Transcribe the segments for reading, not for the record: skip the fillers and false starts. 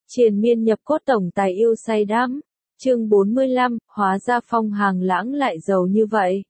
Triền miên nhập cốt tổng tài yêu say đắm. Chương 45, hóa ra Phong Hàng Lãng lại giàu như vậy.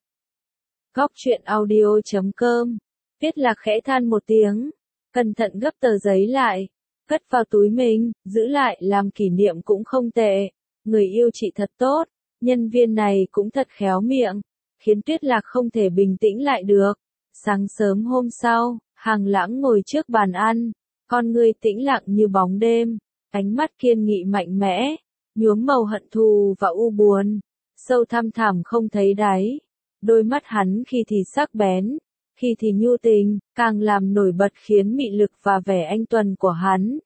Góc truyện audio.com. Tiết Lạc khẽ than một tiếng, cẩn thận gấp tờ giấy lại, cất vào túi mình, giữ lại làm kỷ niệm cũng không tệ. Người yêu chị thật tốt, nhân viên này cũng thật khéo miệng, khiến Tuyết Lạc không thể bình tĩnh lại được. Sáng sớm hôm sau, Hàng Lãng ngồi trước bàn ăn, con người tĩnh lặng như bóng đêm, ánh mắt kiên nghị mạnh mẽ, nhuốm màu hận thù và u buồn, sâu thăm thẳm không thấy đáy. Đôi mắt hắn khi thì sắc bén, khi thì nhu tình, càng làm nổi bật khiến mị lực và vẻ anh tuần của hắn.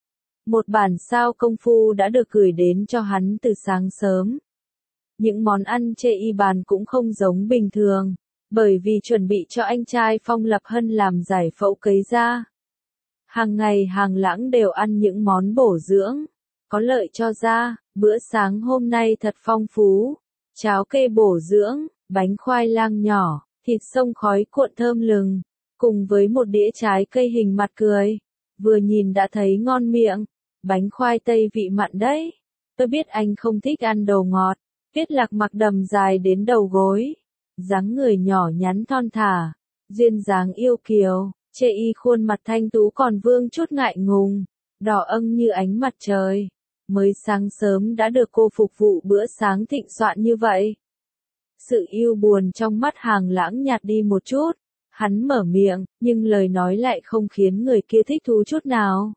Một bản sao công phu đã được gửi đến cho hắn từ sáng sớm. Những món ăn chê y bàn cũng không giống bình thường, bởi vì chuẩn bị cho anh trai Phong Lập Hân làm giải phẫu cấy da. Hàng ngày Hàng Lãng đều ăn những món bổ dưỡng, có lợi cho da. Bữa sáng hôm nay thật phong phú, cháo kê bổ dưỡng, bánh khoai lang nhỏ, thịt xông khói cuộn thơm lừng, cùng với một đĩa trái cây hình mặt cười. Vừa nhìn đã thấy ngon miệng, bánh khoai tây vị mặn đấy. Tôi biết anh không thích ăn đồ ngọt. Tuyết Lạc mặc đầm dài đến đầu gối, dáng người nhỏ nhắn thon thả, duyên dáng yêu kiều, chê y khuôn mặt thanh tú còn vương chút ngại ngùng, đỏ âng như ánh mặt trời. Mới sáng sớm đã được cô phục vụ bữa sáng thịnh soạn như vậy. Sự yêu buồn trong mắt Hàng Lãng nhạt đi một chút, hắn mở miệng, nhưng lời nói lại không khiến người kia thích thú chút nào.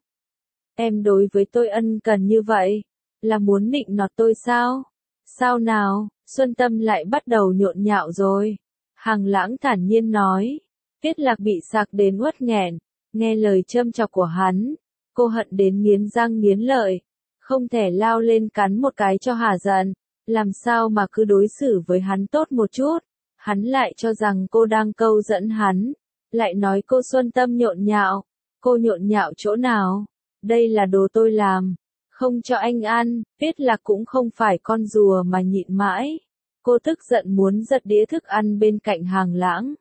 Em đối với tôi ân cần như vậy, là muốn nịnh nọt tôi sao? Sao nào, Xuân Tâm lại bắt đầu nhộn nhạo rồi. Hàng Lãng thản nhiên nói. Tuyết Lạc bị sặc đến uất nghẹn, nghe lời châm chọc của hắn, cô hận đến nghiến răng nghiến lợi, không thể lao lên cắn một cái cho hả giận, làm sao mà cứ đối xử với hắn tốt một chút. Hắn lại cho rằng cô đang câu dẫn hắn, lại nói cô Xuân Tâm nhộn nhạo. Cô nhộn nhạo chỗ nào? Đây là đồ tôi làm, không cho anh ăn. Tuyết Lạc cũng không phải con rùa mà nhịn mãi. Cô tức giận muốn giật đĩa thức ăn bên cạnh Hàng Lãng,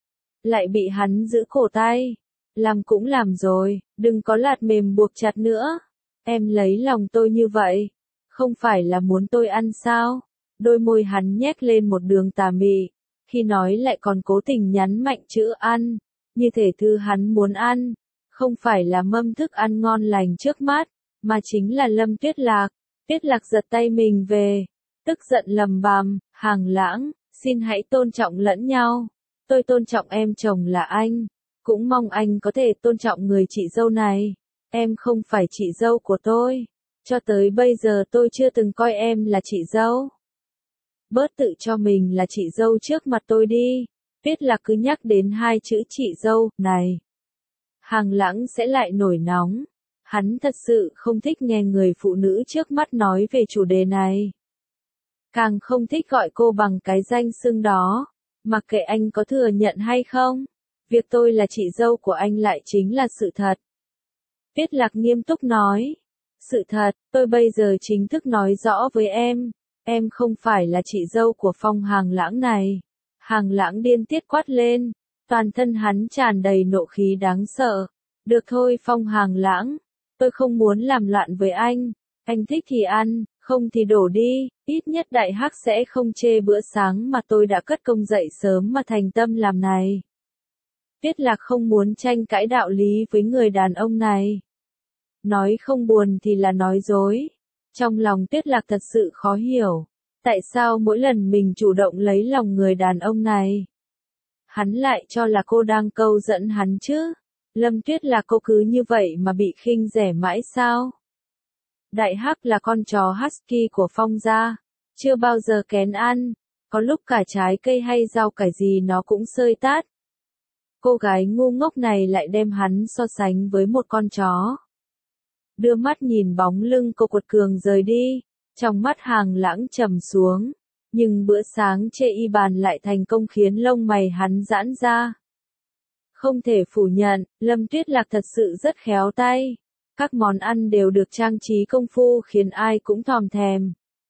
lại bị hắn giữ cổ tay. Làm cũng làm rồi, đừng có lạt mềm buộc chặt nữa. Em lấy lòng tôi như vậy, không phải là muốn tôi ăn sao? Đôi môi hắn nhếch lên một đường tà mị, khi nói lại còn cố tình nhấn mạnh chữ ăn, như thể thứ hắn muốn ăn, không phải là mâm thức ăn ngon lành trước mắt, mà chính là Lâm Tuyết Lạc. Tuyết Lạc giật tay mình về, tức giận lầm bầm, Hàng Lãng, xin hãy tôn trọng lẫn nhau. Tôi tôn trọng em chồng là anh, cũng mong anh có thể tôn trọng người chị dâu này. Em không phải chị dâu của tôi, cho tới bây giờ tôi chưa từng coi em là chị dâu. Bớt tự cho mình là chị dâu trước mặt tôi đi. Tuyết Lạc cứ nhắc đến hai chữ chị dâu này, Hàng Lãng sẽ lại nổi nóng. Hắn thật sự không thích nghe người phụ nữ trước mắt nói về chủ đề này. Càng không thích gọi cô bằng cái danh xưng đó. Mặc kệ anh có thừa nhận hay không, việc tôi là chị dâu của anh lại chính là sự thật. Tuyết Lạc nghiêm túc nói. Sự thật, tôi bây giờ chính thức nói rõ với em không phải là chị dâu của Phong Hàng Lãng này. Hàng Lãng điên tiết quát lên, toàn thân hắn tràn đầy nộ khí đáng sợ. Được thôi Phong Hàng Lãng, tôi không muốn làm loạn với anh thích thì ăn, không thì đổ đi, ít nhất Đại Hắc sẽ không chê bữa sáng mà tôi đã cất công dậy sớm mà thành tâm làm này. Tuyết Lạc không muốn tranh cãi đạo lý với người đàn ông này. Nói không buồn thì là nói dối. Trong lòng Tuyết Lạc thật sự khó hiểu, tại sao mỗi lần mình chủ động lấy lòng người đàn ông này, hắn lại cho là cô đang câu dẫn hắn chứ. Lâm Tuyết Lạc, cô cứ như vậy mà bị khinh rẻ mãi sao? Đại Hắc là con chó husky của Phong gia, chưa bao giờ kén ăn, có lúc cả trái cây hay rau cải gì nó cũng xơi tát. Cô gái ngu ngốc này lại đem hắn so sánh với một con chó. Đưa mắt nhìn bóng lưng cô quật cường rời đi, trong mắt Hàng Lãng trầm xuống, nhưng bữa sáng chê y bàn lại thành công khiến lông mày hắn giãn ra. Không thể phủ nhận, Lâm Tuyết Lạc thật sự rất khéo tay. Các món ăn đều được trang trí công phu khiến ai cũng thòm thèm.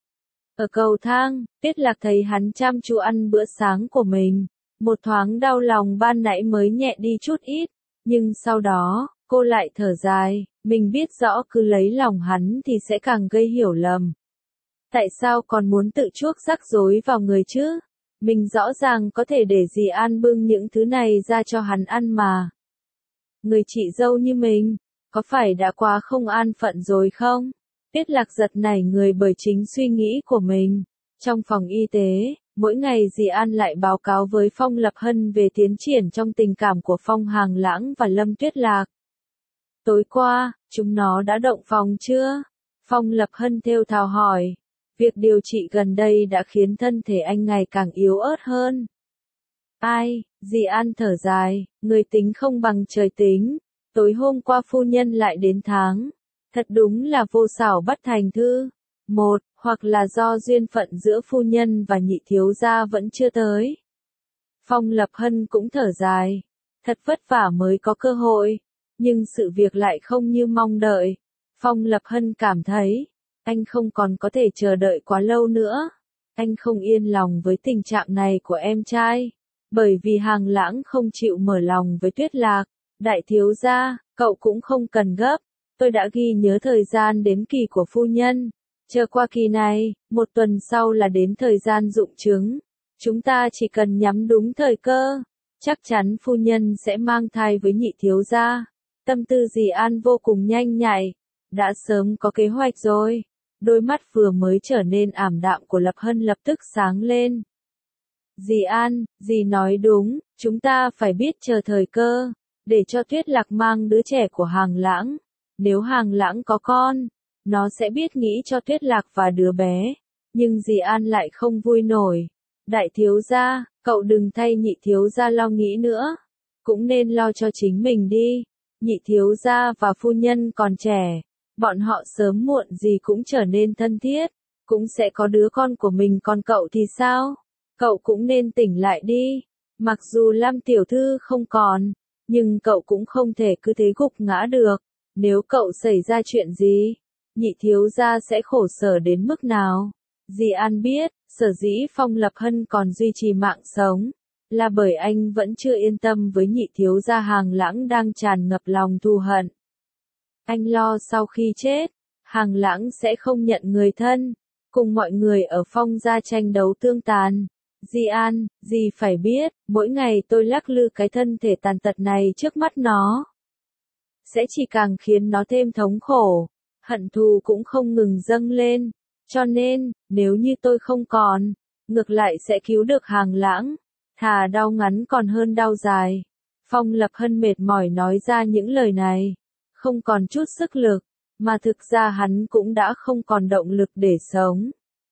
Ở cầu thang, Tuyết Lạc thấy hắn chăm chú ăn bữa sáng của mình. Một thoáng đau lòng ban nãy mới nhẹ đi chút ít, nhưng sau đó, Cô lại thở dài, mình biết rõ cứ lấy lòng hắn thì sẽ càng gây hiểu lầm. Tại sao còn muốn tự chuốc rắc rối vào người chứ? Mình rõ ràng có thể để dì An bưng những thứ này ra cho hắn ăn mà. Người chị dâu như mình, có phải đã quá không an phận rồi không? Tiết Lạc giật nảy người bởi chính suy nghĩ của mình. Trong phòng y tế, mỗi ngày dì An lại báo cáo với Phong Lập Hân về tiến triển trong tình cảm của Phong Hàng Lãng và Lâm Tuyết Lạc. Tối qua, chúng nó đã động phòng chưa? Phong Lập Hân thều thào hỏi. Việc điều trị gần đây đã khiến thân thể anh ngày càng yếu ớt hơn. Ai, dì An thở dài, người tính không bằng trời tính. Tối hôm qua phu nhân lại đến tháng. Thật đúng là vô xảo bất thành thư. Một, hoặc là do duyên phận giữa phu nhân và nhị thiếu gia vẫn chưa tới. Phong Lập Hân cũng thở dài. Thật vất vả mới có cơ hội. Nhưng sự việc lại không như mong đợi. Phong Lập Hân cảm thấy, anh không còn có thể chờ đợi quá lâu nữa. Anh không yên lòng với tình trạng này của em trai. Bởi vì Hàng Lãng không chịu mở lòng với Tuyết Lạc. Đại thiếu gia, cậu cũng không cần gấp. Tôi đã ghi nhớ thời gian đếm kỳ của phu nhân. Chờ qua kỳ này, 1 tuần sau là đến thời gian rụng trứng. Chúng ta chỉ cần nhắm đúng thời cơ. Chắc chắn phu nhân sẽ mang thai với nhị thiếu gia. Tâm tư dì An vô cùng nhanh nhạy. Đã sớm có kế hoạch rồi. Đôi mắt vừa mới trở nên ảm đạm của Lập Hân lập tức sáng lên. Dì An, dì nói đúng, chúng ta phải biết chờ thời cơ, để cho Tuyết Lạc mang đứa trẻ của Hàng Lãng. Nếu Hàng Lãng có con, nó sẽ biết nghĩ cho Tuyết Lạc và đứa bé. Nhưng dì An lại không vui nổi. Đại thiếu gia, cậu đừng thay nhị thiếu gia lo nghĩ nữa. Cũng nên lo cho chính mình đi. Nhị thiếu gia và phu nhân còn trẻ. Bọn họ sớm muộn gì cũng trở nên thân thiết. Cũng sẽ có đứa con của mình, còn cậu thì sao? Cậu cũng nên tỉnh lại đi. Mặc dù Lam tiểu thư không còn, nhưng cậu cũng không thể cứ thế gục ngã được. Nếu cậu xảy ra chuyện gì, nhị thiếu gia sẽ khổ sở đến mức nào? Dì An biết, sở dĩ Phong Lập Hân còn duy trì mạng sống, là bởi anh vẫn chưa yên tâm với nhị thiếu gia Hàng Lãng đang tràn ngập lòng thù hận. Anh lo sau khi chết, Hàng Lãng sẽ không nhận người thân, cùng mọi người ở Phong gia tranh đấu tương tàn. Dì An, dì phải biết, mỗi ngày tôi lắc lư cái thân thể tàn tật này trước mắt nó, sẽ chỉ càng khiến nó thêm thống khổ, hận thù cũng không ngừng dâng lên. Cho nên, nếu như tôi không còn, ngược lại sẽ cứu được Hàng Lãng. Thà đau ngắn còn hơn đau dài. Phong Lập Hân mệt mỏi nói ra những lời này. Không còn chút sức lực, mà thực ra hắn cũng đã không còn động lực để sống.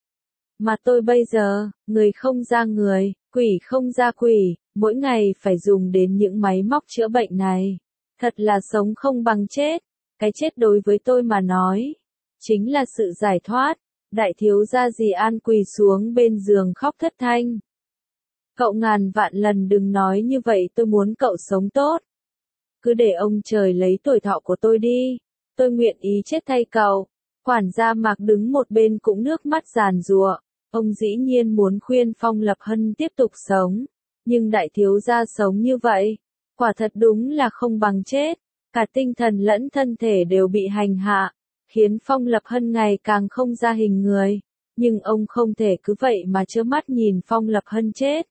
Mà tôi bây giờ, người không ra người, quỷ không ra quỷ, mỗi ngày phải dùng đến những máy móc chữa bệnh này. Thật là sống không bằng chết. Cái chết đối với tôi mà nói, chính là sự giải thoát. Đại thiếu gia dì An quỳ xuống bên giường khóc thất thanh. Cậu ngàn vạn lần đừng nói như vậy, tôi muốn cậu sống tốt. Cứ để ông trời lấy tuổi thọ của tôi đi. Tôi nguyện ý chết thay cậu. Quản gia Mạc đứng một bên cũng nước mắt giàn giụa. Ông dĩ nhiên muốn khuyên Phong Lập Hân tiếp tục sống. Nhưng đại thiếu gia sống như vậy, quả thật đúng là không bằng chết. Cả tinh thần lẫn thân thể đều bị hành hạ, khiến Phong Lập Hân ngày càng không ra hình người. Nhưng ông không thể cứ vậy mà trơ mắt nhìn Phong Lập Hân chết.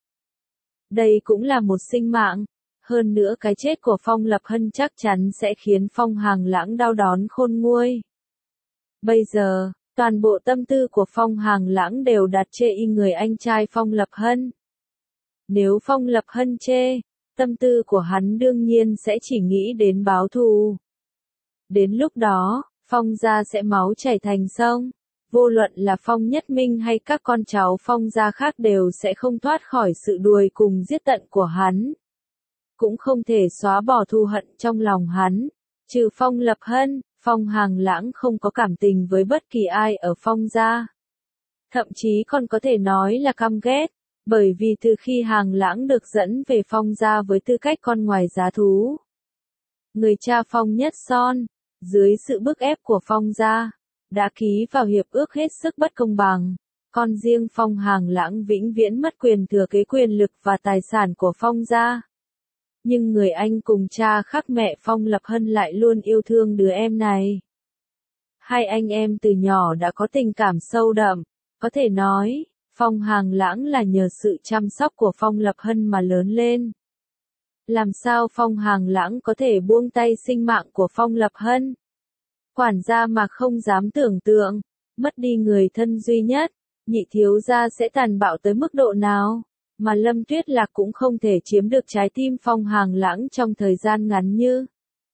Đây cũng là một sinh mạng. Hơn nữa cái chết của Phong Lập Hân chắc chắn sẽ khiến Phong Hàng Lãng đau đớn khôn nguôi. Bây giờ, toàn bộ tâm tư của Phong Hàng Lãng đều đặt chê y người anh trai Phong Lập Hân. Nếu Phong Lập Hân chê, tâm tư của hắn đương nhiên sẽ chỉ nghĩ đến báo thù. Đến lúc đó, Phong gia sẽ máu chảy thành sông. Vô luận là Phong Nhất Minh hay các con cháu Phong gia khác đều sẽ không thoát khỏi sự đuổi cùng giết tận của hắn. Cũng không thể xóa bỏ thù hận trong lòng hắn. Trừ Phong Lập Hân, Phong Hàng Lãng không có cảm tình với bất kỳ ai ở Phong gia. Thậm chí còn có thể nói là căm ghét. Bởi vì từ khi Hàng Lãng được dẫn về Phong gia với tư cách con ngoài giá thú, người cha Phong Nhất Son, dưới sự bức ép của Phong gia, đã ký vào hiệp ước hết sức bất công bằng. Con riêng Phong Hàng Lãng vĩnh viễn mất quyền thừa kế quyền lực và tài sản của Phong gia. Nhưng người anh cùng cha khác mẹ Phong Lập Hân lại luôn yêu thương đứa em này. Hai anh em từ nhỏ đã có tình cảm sâu đậm, có thể nói, Phong Hàng Lãng là nhờ sự chăm sóc của Phong Lập Hân mà lớn lên. Làm sao Phong Hàng Lãng có thể buông tay sinh mạng của Phong Lập Hân? Quản gia mà không dám tưởng tượng, mất đi người thân duy nhất, nhị thiếu gia sẽ tàn bạo tới mức độ nào, mà Lâm Tuyết Lạc cũng không thể chiếm được trái tim Phong Hàng Lãng trong thời gian ngắn như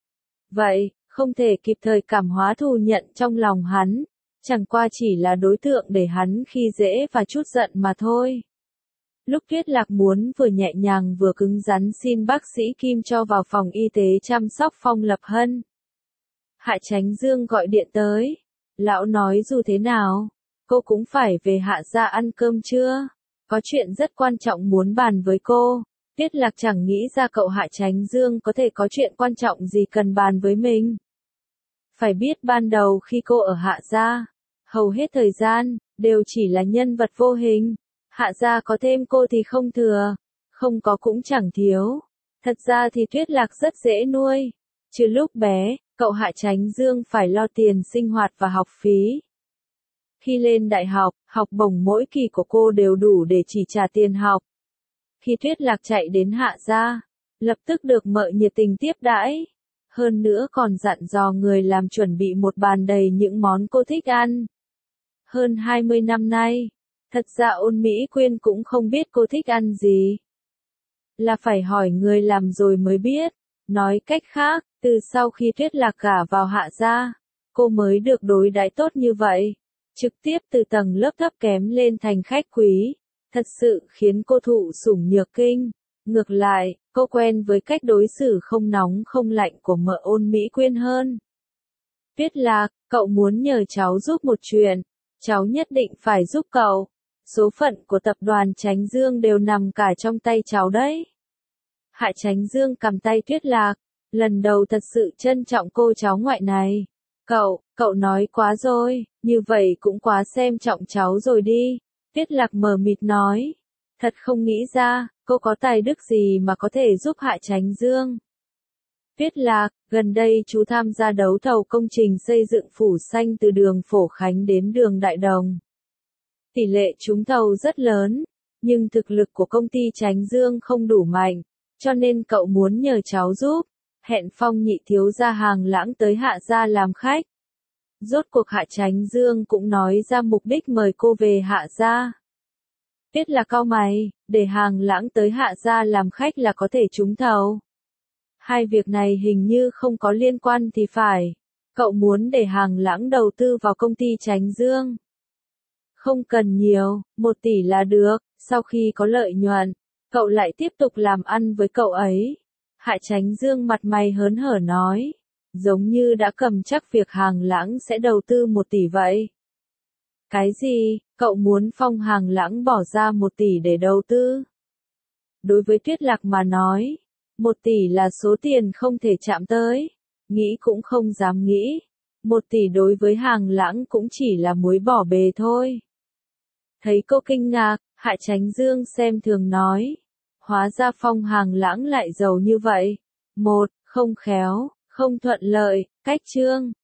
vậy, không thể kịp thời cảm hóa thù nhận trong lòng hắn, chẳng qua chỉ là đối tượng để hắn khi dễ và chút giận mà thôi. Lúc Tuyết Lạc muốn vừa nhẹ nhàng vừa cứng rắn xin bác sĩ Kim cho vào phòng y tế chăm sóc Phong Lập Hân. Hạ Chánh Dương gọi điện tới. Lão nói dù thế nào, cô cũng phải về Hạ gia ăn cơm trưa. Có chuyện rất quan trọng muốn bàn với cô. Tuyết Lạc chẳng nghĩ ra cậu Hạ Chánh Dương có thể có chuyện quan trọng gì cần bàn với mình. Phải biết ban đầu khi cô ở Hạ gia, hầu hết thời gian, đều chỉ là nhân vật vô hình. Hạ gia có thêm cô thì không thừa, không có cũng chẳng thiếu. Thật ra thì Tuyết Lạc rất dễ nuôi. Chứ lúc bé, cậu Hạ Chánh Dương phải lo tiền sinh hoạt và học phí. Khi lên đại học, học bổng mỗi kỳ của cô đều đủ để chỉ trả tiền học. Khi Tuyết Lạc chạy đến Hạ gia, lập tức được mợ nhiệt tình tiếp đãi. Hơn nữa còn dặn dò người làm chuẩn bị một bàn đầy những món cô thích ăn. Hơn 20 năm nay, thật ra Ôn Mỹ Quyên cũng không biết cô thích ăn gì. Là phải hỏi người làm rồi mới biết. Nói cách khác, từ sau khi Tuyết Lạc gả vào Hạ gia, cô mới được đối đãi tốt như vậy. Trực tiếp từ tầng lớp thấp kém lên thành khách quý. Thật sự khiến cô thụ sủng nhược kinh. Ngược lại, cô quen với cách đối xử không nóng không lạnh của mợ Ôn Mỹ Quyên hơn. Tuyết Lạc, cậu muốn nhờ cháu giúp một chuyện. Cháu nhất định phải giúp cậu. Số phận của tập đoàn Chánh Dương đều nằm cả trong tay cháu đấy. Hạ Chánh Dương cầm tay Tuyết Lạc. Lần đầu thật sự trân trọng cô cháu ngoại này. Cậu nói quá rồi, như vậy cũng quá xem trọng cháu rồi đi. Tuyết Lạc mờ mịt nói. Thật không nghĩ ra, cô có tài đức gì mà có thể giúp Hạ Chánh Dương. Tuyết Lạc, gần đây chú tham gia đấu thầu công trình xây dựng phủ xanh từ đường Phổ Khánh đến đường Đại Đồng. Tỷ lệ trúng thầu rất lớn, nhưng thực lực của công ty Chánh Dương không đủ mạnh, cho nên cậu muốn nhờ cháu giúp. Hẹn Phong nhị thiếu gia Hàng Lãng tới Hạ gia làm khách. Rốt cuộc Hạ Chánh Dương cũng nói ra mục đích mời cô về Hạ gia. Tuyết Lạc cau mày, để Hàng Lãng tới Hạ gia làm khách là có thể trúng thầu. Hai việc này hình như không có liên quan thì phải. Cậu muốn để Hàng Lãng đầu tư vào công ty Chánh Dương. Không cần nhiều, 1 tỷ là được, sau khi có lợi nhuận, cậu lại tiếp tục làm ăn với cậu ấy. Hạ Chánh Dương mặt mày hớn hở nói, giống như đã cầm chắc việc Hàng Lãng sẽ đầu tư 1 tỷ vậy. Cái gì, cậu muốn Phong Hàng Lãng bỏ ra 1 tỷ để đầu tư? Đối với Tuyết Lạc mà nói, 1 tỷ là số tiền không thể chạm tới, nghĩ cũng không dám nghĩ. 1 tỷ đối với Hàng Lãng cũng chỉ là muối bỏ bề thôi. Thấy cô kinh ngạc, Hạ Chánh Dương xem thường nói. Hóa ra Phong Hàng Lãng lại giàu như vậy. 1. Không khéo, không thuận lợi, cách chương.